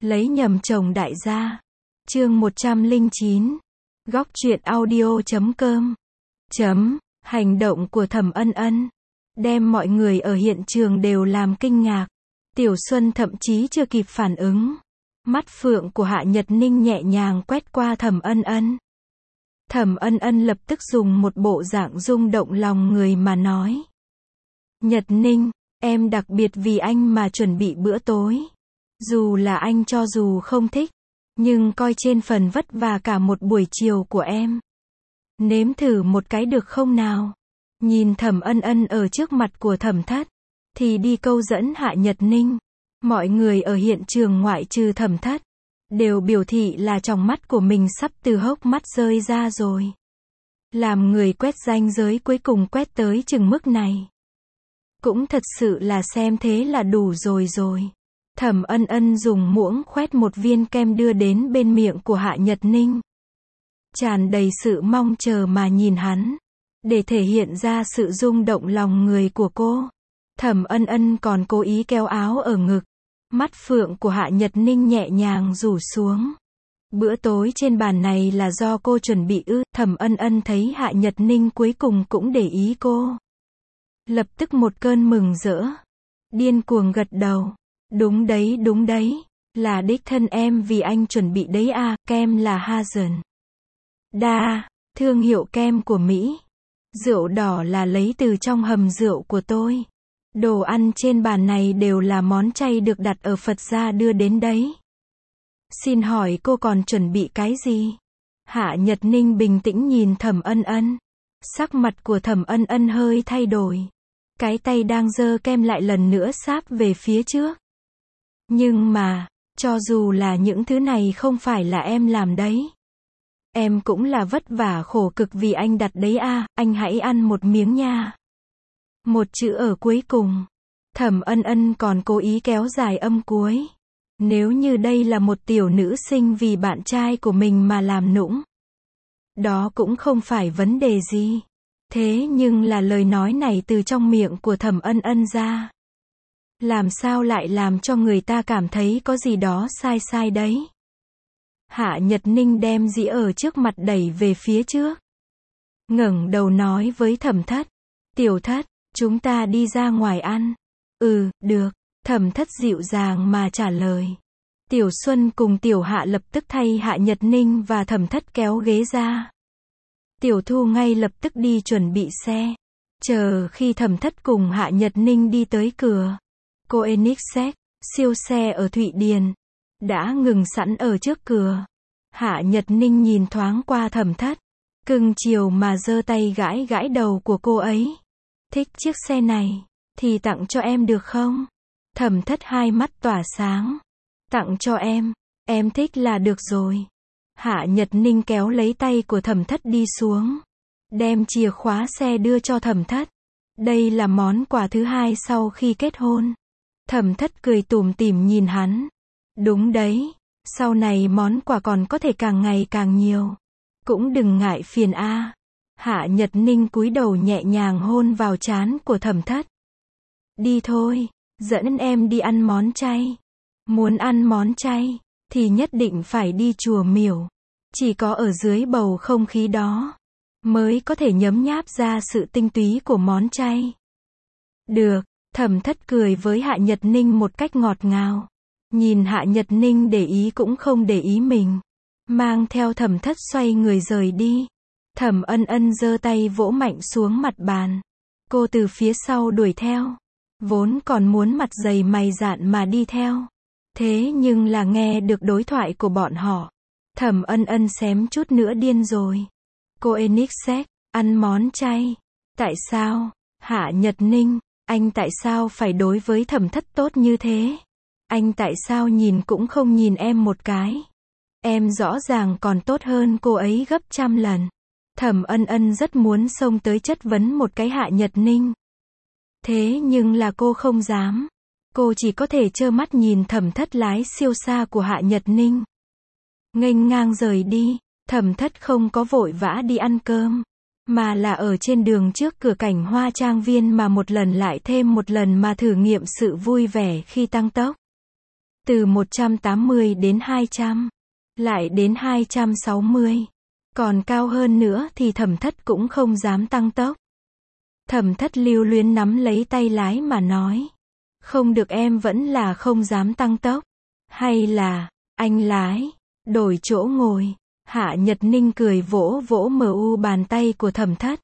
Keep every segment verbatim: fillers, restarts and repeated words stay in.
Lấy nhầm chồng đại gia. Chương một trăm lẻ chín. Góc truyện audio chấm com. Chấm. Hành động của Thẩm Ân Ân đem mọi người ở hiện trường đều làm kinh ngạc. Tiểu Xuân thậm chí chưa kịp phản ứng. Mắt phượng của Hạ Nhật Ninh nhẹ nhàng quét qua Thẩm Ân Ân. Thẩm Ân Ân lập tức dùng một bộ dạng rung động lòng người mà nói. Nhật Ninh, em đặc biệt vì anh mà chuẩn bị bữa tối. Dù là anh cho dù không thích, nhưng coi trên phần vất vả cả một buổi chiều của em. Nếm thử một cái được không nào? Nhìn Thẩm Ân Ân ở trước mặt của Thẩm Thất, thì đi câu dẫn Hạ Nhật Ninh. Mọi người ở hiện trường ngoại trừ Thẩm Thất, đều biểu thị là tròng mắt của mình sắp từ hốc mắt rơi ra rồi. Làm người quét ranh giới cuối cùng quét tới chừng mức này. Cũng thật sự là xem thế là đủ rồi rồi. Thẩm Ân Ân dùng muỗng khoét một viên kem đưa đến bên miệng của Hạ Nhật Ninh. Tràn đầy sự mong chờ mà nhìn hắn. Để thể hiện ra sự rung động lòng người của cô. Thẩm Ân Ân còn cố ý kéo áo ở ngực. Mắt phượng của Hạ Nhật Ninh nhẹ nhàng rủ xuống. Bữa tối trên bàn này là do cô chuẩn bị ư? Thẩm Ân Ân thấy Hạ Nhật Ninh cuối cùng cũng để ý cô. Lập tức một cơn mừng rỡ. Điên cuồng gật đầu. Đúng đấy đúng đấy. Là đích thân em vì anh chuẩn bị đấy à. Kem là Hazen Đa, thương hiệu kem của Mỹ. Rượu đỏ là lấy từ trong hầm rượu của tôi. Đồ ăn trên bàn này đều là món chay được đặt ở Phật gia đưa đến đấy. Xin hỏi cô còn chuẩn bị cái gì? Hạ Nhật Ninh bình tĩnh nhìn Thẩm Ân Ân. Sắc mặt của Thẩm Ân Ân hơi thay đổi. Cái tay đang giơ kem lại lần nữa sáp về phía trước. Nhưng mà, cho dù là những thứ này không phải là em làm đấy. Em cũng là vất vả khổ cực vì anh đặt đấy à, anh hãy ăn một miếng nha. Một chữ ở cuối cùng. Thẩm Ân Ân còn cố ý kéo dài âm cuối. Nếu như đây là một tiểu nữ sinh vì bạn trai của mình mà làm nũng. Đó cũng không phải vấn đề gì. Thế nhưng là lời nói này từ trong miệng của Thẩm Ân Ân ra. Làm sao lại làm cho người ta cảm thấy có gì đó sai sai đấy. Hạ Nhật Ninh đem dĩa ở trước mặt đẩy về phía trước. Ngẩng đầu nói với Thẩm Thất. Tiểu Thất, chúng ta đi ra ngoài ăn. Ừ, được. Thẩm Thất dịu dàng mà trả lời. Tiểu Xuân cùng Tiểu Hạ lập tức thay Hạ Nhật Ninh và Thẩm Thất kéo ghế ra. Tiểu Thu ngay lập tức đi chuẩn bị xe. Chờ khi Thẩm Thất cùng Hạ Nhật Ninh đi tới cửa. Cô Enixet, siêu xe ở Thụy Điền, đã ngừng sẵn ở trước cửa. Hạ Nhật Ninh nhìn thoáng qua Thẩm Thất. Cưng chiều mà giơ tay gãi gãi đầu của cô ấy. Thích chiếc xe này, thì tặng cho em được không? Thẩm Thất hai mắt tỏa sáng. Tặng cho em, em thích là được rồi. Hạ Nhật Ninh kéo lấy tay của Thẩm Thất đi xuống. Đem chìa khóa xe đưa cho Thẩm Thất. Đây là món quà thứ hai sau khi kết hôn. Thẩm Thất cười tủm tỉm nhìn hắn. Đúng đấy, sau này món quà còn có thể càng ngày càng nhiều. Cũng đừng ngại phiền a. À. Hạ Nhật Ninh cúi đầu nhẹ nhàng hôn vào trán của Thẩm Thất. Đi thôi, dẫn em đi ăn món chay. Muốn ăn món chay, thì nhất định phải đi chùa Miểu. Chỉ có ở dưới bầu không khí đó, mới có thể nhấm nháp ra sự tinh túy của món chay. Được, Thẩm Thất cười với Hạ Nhật Ninh một cách ngọt ngào. Nhìn Hạ Nhật Ninh để ý cũng không để ý mình. Mang theo Thẩm Thất xoay người rời đi. Thẩm Ân Ân giơ tay vỗ mạnh xuống mặt bàn. Cô từ phía sau đuổi theo. Vốn còn muốn mặt dày mày dạn mà đi theo. Thế nhưng là nghe được đối thoại của bọn họ. Thẩm Ân Ân xém chút nữa điên rồi. Cô Enixet, ăn món chay. Tại sao? Hạ Nhật Ninh, anh tại sao phải đối với Thẩm Thất tốt như thế? Anh tại sao nhìn cũng không nhìn em một cái? Em rõ ràng còn tốt hơn cô ấy gấp trăm lần. Thẩm Ân Ân rất muốn xông tới chất vấn một cái Hạ Nhật Ninh. Thế nhưng là cô không dám. Cô chỉ có thể trơ mắt nhìn Thẩm Thất lái siêu xa của Hạ Nhật Ninh. Nghênh ngang rời đi. Thẩm Thất không có vội vã đi ăn cơm. Mà là ở trên đường trước cửa cảnh hoa trang viên mà một lần lại thêm một lần mà thử nghiệm sự vui vẻ khi tăng tốc. Từ một trăm tám mươi đến hai trăm, lại đến hai trăm sáu mươi. Còn cao hơn nữa thì Thẩm Thất cũng không dám tăng tốc. Thẩm Thất lưu luyến nắm lấy tay lái mà nói. Không được, em vẫn là không dám tăng tốc. Hay là, anh lái, đổi chỗ ngồi. Hạ Nhật Ninh cười vỗ vỗ mờ u bàn tay của Thẩm Thất.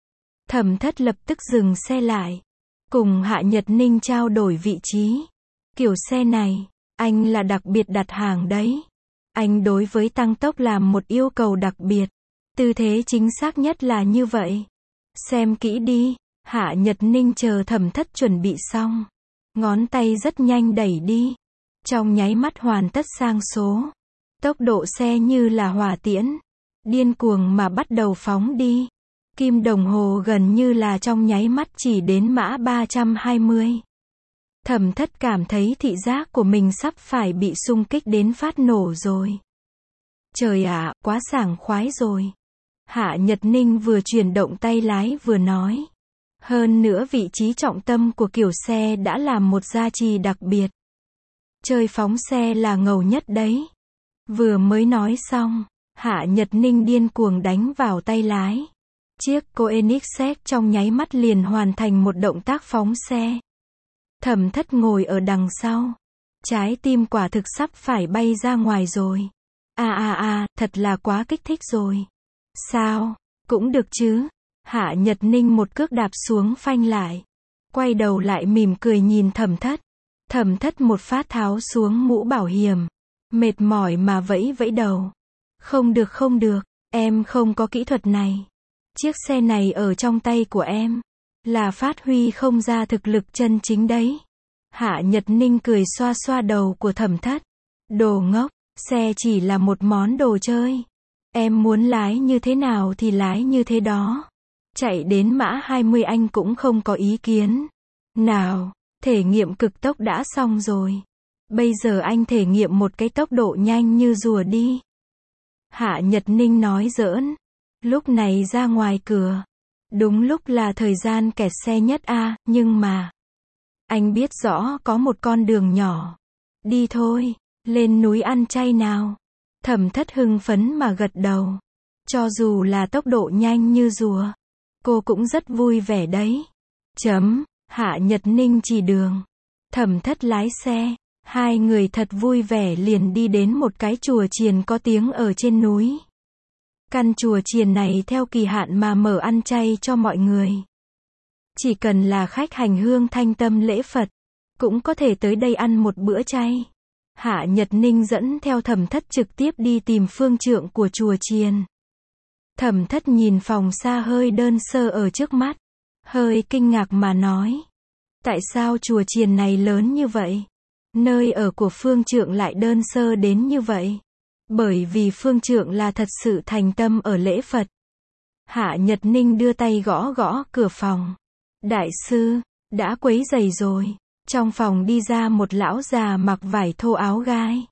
Thẩm Thất lập tức dừng xe lại. Cùng Hạ Nhật Ninh trao đổi vị trí. Kiểu xe này, anh là đặc biệt đặt hàng đấy. Anh đối với tăng tốc làm một yêu cầu đặc biệt. Tư thế chính xác nhất là như vậy. Xem kỹ đi. Hạ Nhật Ninh chờ Thẩm Thất chuẩn bị xong. Ngón tay rất nhanh đẩy đi. Trong nháy mắt hoàn tất sang số. Tốc độ xe như là hỏa tiễn. Điên cuồng mà bắt đầu phóng đi. Kim đồng hồ gần như là trong nháy mắt chỉ đến mã ba trăm hai mươi. Thẩm Thất cảm thấy thị giác của mình sắp phải bị xung kích đến phát nổ rồi. Trời ạ, quá sảng khoái rồi. Hạ Nhật Ninh vừa chuyển động tay lái vừa nói. Hơn nữa vị trí trọng tâm của kiểu xe đã làm một gia trì đặc biệt. Chơi phóng xe là ngầu nhất đấy. Vừa mới nói xong, Hạ Nhật Ninh điên cuồng đánh vào tay lái. Chiếc Koenigsegg trong nháy mắt liền hoàn thành một động tác phóng xe. Thẩm Thất ngồi ở đằng sau. Trái tim quả thực sắp phải bay ra ngoài rồi. À à à, thật là quá kích thích rồi. Sao? Cũng được chứ. Hạ Nhật Ninh một cước đạp xuống phanh lại. Quay đầu lại mỉm cười nhìn Thẩm Thất. Thẩm Thất một phát tháo xuống mũ bảo hiểm. Mệt mỏi mà vẫy vẫy đầu. Không được không được, em không có kỹ thuật này. Chiếc xe này ở trong tay của em. Là phát huy không ra thực lực chân chính đấy. Hạ Nhật Ninh cười xoa xoa đầu của Thẩm Thất. Đồ ngốc, xe chỉ là một món đồ chơi. Em muốn lái như thế nào thì lái như thế đó. Chạy đến mã hai mươi anh cũng không có ý kiến. Nào, thể nghiệm cực tốc đã xong rồi. Bây giờ anh thể nghiệm một cái tốc độ nhanh như rùa đi. Hạ Nhật Ninh nói giỡn. Lúc này ra ngoài cửa. Đúng lúc là thời gian kẹt xe nhất a, à, nhưng mà. Anh biết rõ có một con đường nhỏ. Đi thôi, lên núi ăn chay nào. Thẩm Thất hưng phấn mà gật đầu. Cho dù là tốc độ nhanh như rùa. Cô cũng rất vui vẻ đấy. Chấm, Hạ Nhật Ninh chỉ đường. Thẩm Thất lái xe. Hai người thật vui vẻ liền đi đến một cái chùa chiền có tiếng ở trên núi. Căn chùa chiền này theo kỳ hạn mà mở ăn chay cho mọi người. Chỉ cần là khách hành hương thanh tâm lễ Phật, cũng có thể tới đây ăn một bữa chay. Hạ Nhật Ninh dẫn theo Thẩm Thất trực tiếp đi tìm phương trượng của chùa chiền. Thẩm Thất nhìn phòng xa hơi đơn sơ ở trước mắt. Hơi kinh ngạc mà nói. Tại sao chùa chiền này lớn như vậy? Nơi ở của phương trượng lại đơn sơ đến như vậy. Bởi vì phương trượng là thật sự thành tâm ở lễ Phật. Hạ Nhật Ninh đưa tay gõ gõ cửa phòng. Đại sư, đã quấy rầy rồi. Trong phòng đi ra một lão già mặc vải thô áo gai.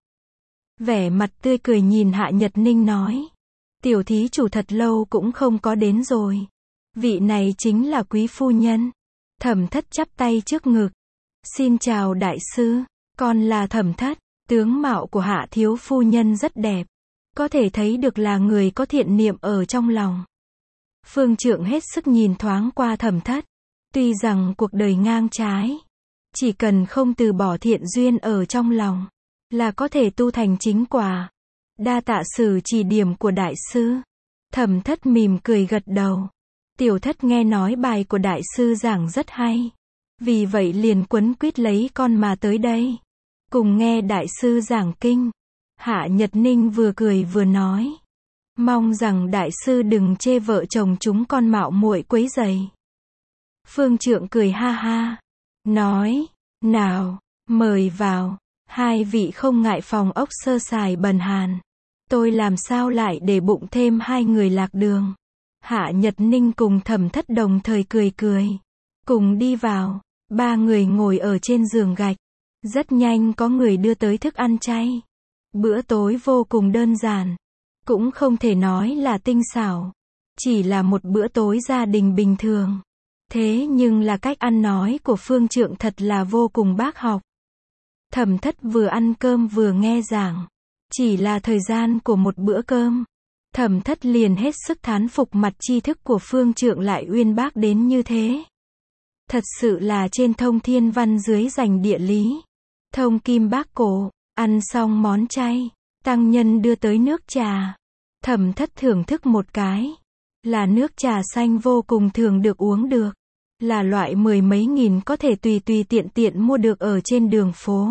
Vẻ mặt tươi cười nhìn Hạ Nhật Ninh nói. Tiểu thí chủ thật lâu cũng không có đến rồi. Vị này chính là quý phu nhân. Thẩm Thất chắp tay trước ngực. Xin chào đại sư, con là Thẩm Thất. Tướng mạo của Hạ thiếu phu nhân rất đẹp. Có thể thấy được là người có thiện niệm ở trong lòng. Phương trượng hết sức nhìn thoáng qua Thẩm Thất. Tuy rằng cuộc đời ngang trái. Chỉ cần không từ bỏ thiện duyên ở trong lòng. Là có thể tu thành chính quả. Đa tạ sử chỉ điểm của đại sư. Thẩm Thất mỉm cười gật đầu. Tiểu Thất nghe nói bài của đại sư giảng rất hay. Vì vậy liền quấn quýt lấy con mà tới đây. Cùng nghe đại sư giảng kinh. Hạ Nhật Ninh vừa cười vừa nói. Mong rằng đại sư đừng chê vợ chồng chúng con mạo muội quấy rầy. Phương trượng cười ha ha. Nói, nào, mời vào. Hai vị không ngại phòng ốc sơ sài bần hàn. Tôi làm sao lại để bụng thêm hai người lạc đường. Hạ Nhật Ninh cùng Thẩm Thất đồng thời cười cười. Cùng đi vào. Ba người ngồi ở trên giường gạch. Rất nhanh có người đưa tới thức ăn chay. Bữa tối vô cùng đơn giản. Cũng không thể nói là tinh xảo. Chỉ là một bữa tối gia đình bình thường. Thế nhưng là cách ăn nói của phương trượng thật là vô cùng bác học. Thẩm Thất vừa ăn cơm vừa nghe giảng. Chỉ là thời gian của một bữa cơm, Thẩm Thất liền hết sức thán phục mặt tri thức của Phương Trượng lại uyên bác đến như thế. Thật sự là trên thông thiên văn dưới rành địa lý. Thông kim bác cổ, ăn xong món chay, tăng nhân đưa tới nước trà. Thẩm Thất thưởng thức một cái. Là nước trà xanh vô cùng thường được uống được. Là loại mười mấy nghìn có thể tùy tùy tiện tiện mua được ở trên đường phố.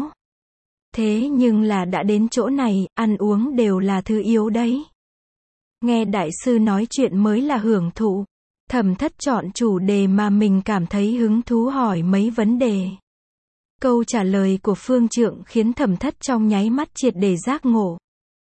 Thế nhưng là đã đến chỗ này, ăn uống đều là thứ yếu đấy. Nghe đại sư nói chuyện mới là hưởng thụ. Thẩm Thất chọn chủ đề mà mình cảm thấy hứng thú hỏi mấy vấn đề. Câu trả lời của Phương Trượng khiến Thẩm Thất trong nháy mắt triệt để giác ngộ.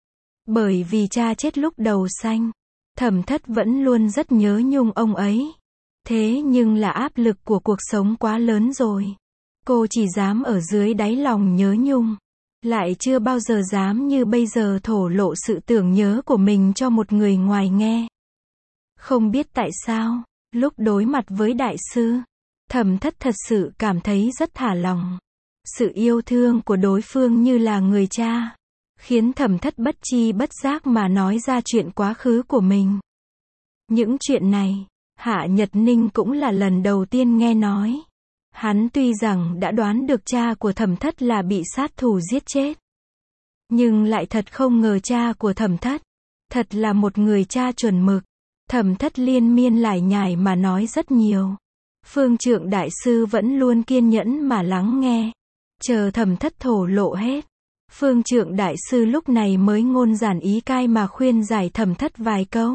Bởi vì cha chết lúc đầu sanh, Thẩm Thất vẫn luôn rất nhớ nhung ông ấy. Thế nhưng là áp lực của cuộc sống quá lớn rồi. Cô chỉ dám ở dưới đáy lòng nhớ nhung. Lại chưa bao giờ dám như bây giờ thổ lộ sự tưởng nhớ của mình cho một người ngoài nghe. Không biết tại sao, lúc đối mặt với đại sư, Thẩm Thất thật sự cảm thấy rất thả lòng. Sự yêu thương của đối phương như là người cha, khiến Thẩm Thất bất chi bất giác mà nói ra chuyện quá khứ của mình. Những chuyện này, Hạ Nhật Ninh cũng là lần đầu tiên nghe nói. Hắn tuy rằng đã đoán được cha của Thẩm Thất là bị sát thủ giết chết, nhưng lại thật không ngờ cha của Thẩm Thất thật là một người cha chuẩn mực. Thẩm Thất liên miên lải nhải mà nói rất nhiều. Phương Trượng đại sư vẫn luôn kiên nhẫn mà lắng nghe, chờ Thẩm Thất thổ lộ hết. Phương Trượng đại sư lúc này mới ngôn giản ý cai mà khuyên giải Thẩm Thất vài câu.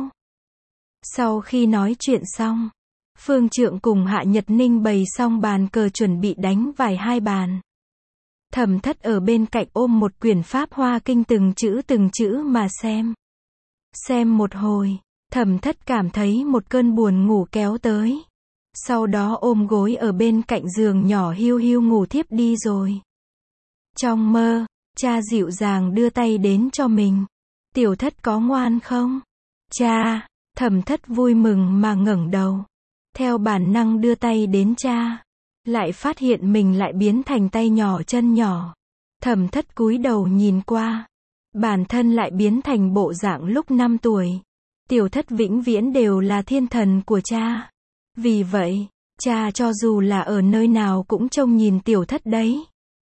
Sau khi nói chuyện xong, Phương Trượng cùng Hạ Nhật Ninh bày xong bàn cờ chuẩn bị đánh vài hai bàn. Thẩm Thất ở bên cạnh ôm một quyển Pháp Hoa Kinh từng chữ từng chữ mà xem. Xem một hồi, Thẩm Thất cảm thấy một cơn buồn ngủ kéo tới. Sau đó ôm gối ở bên cạnh giường nhỏ hiu hiu ngủ thiếp đi rồi. Trong mơ, cha dịu dàng đưa tay đến cho mình. Tiểu Thất có ngoan không? Cha! Thẩm Thất vui mừng mà ngẩng đầu. Theo bản năng đưa tay đến cha. Lại phát hiện mình lại biến thành tay nhỏ chân nhỏ. Thẩm Thất cúi đầu nhìn qua. Bản thân lại biến thành bộ dạng lúc năm tuổi. Tiểu Thất vĩnh viễn đều là thiên thần của cha. Vì vậy, cha cho dù là ở nơi nào cũng trông nhìn Tiểu Thất đấy.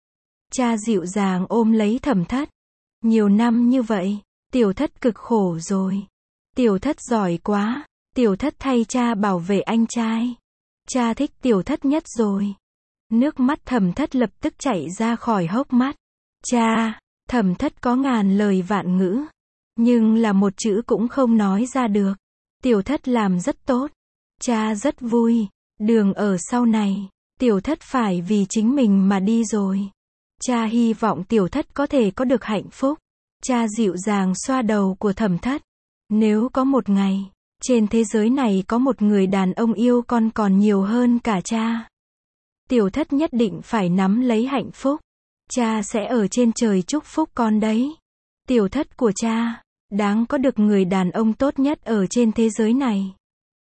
Cha dịu dàng ôm lấy Thẩm Thất. Nhiều năm như vậy, Tiểu Thất cực khổ rồi. Tiểu Thất giỏi quá. Tiểu Thất thay cha bảo vệ anh trai. Cha thích Tiểu Thất nhất rồi. Nước mắt Thẩm Thất lập tức chảy ra khỏi hốc mắt. Cha! Thẩm Thất có ngàn lời vạn ngữ, nhưng là một chữ cũng không nói ra được. Tiểu Thất làm rất tốt. Cha rất vui. Đường ở sau này, Tiểu Thất phải vì chính mình mà đi rồi. Cha hy vọng Tiểu Thất có thể có được hạnh phúc. Cha dịu dàng xoa đầu của Thẩm Thất. Nếu có một ngày, trên thế giới này có một người đàn ông yêu con còn nhiều hơn cả cha, Tiểu Thất nhất định phải nắm lấy hạnh phúc. Cha sẽ ở trên trời chúc phúc con đấy. Tiểu Thất của cha, đáng có được người đàn ông tốt nhất ở trên thế giới này.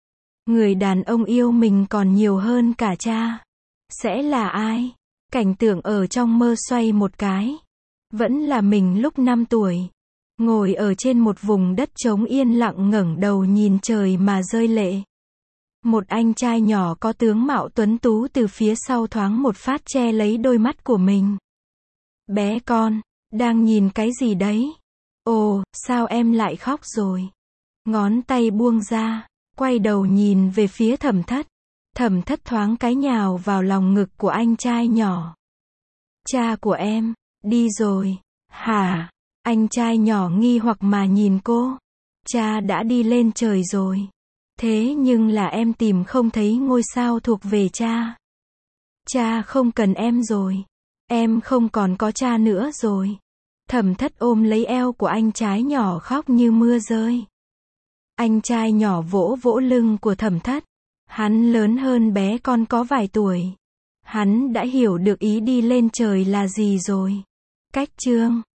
Người đàn ông yêu mình còn nhiều hơn cả cha. Sẽ là ai? Cảnh tượng ở trong mơ xoay một cái. Vẫn là mình lúc năm tuổi. Ngồi ở trên một vùng đất trống yên lặng ngẩng đầu nhìn trời mà rơi lệ. Một anh trai nhỏ có tướng mạo tuấn tú từ phía sau thoáng một phát che lấy đôi mắt của mình. Bé con, đang nhìn cái gì đấy? Ồ, sao em lại khóc rồi? Ngón tay buông ra, quay đầu nhìn về phía Thẩm Thất. Thẩm Thất thoáng cái nhào vào lòng ngực của anh trai nhỏ. Cha của em, đi rồi. Hả? Anh trai nhỏ nghi hoặc mà nhìn cô. Cha đã đi lên trời rồi. Thế nhưng là em tìm không thấy ngôi sao thuộc về cha. Cha không cần em rồi. Em không còn có cha nữa rồi. Thẩm Thất ôm lấy eo của anh trai nhỏ khóc như mưa rơi. Anh trai nhỏ vỗ vỗ lưng của Thẩm Thất. Hắn lớn hơn bé con có vài tuổi. Hắn đã hiểu được ý đi lên trời là gì rồi. Cách chương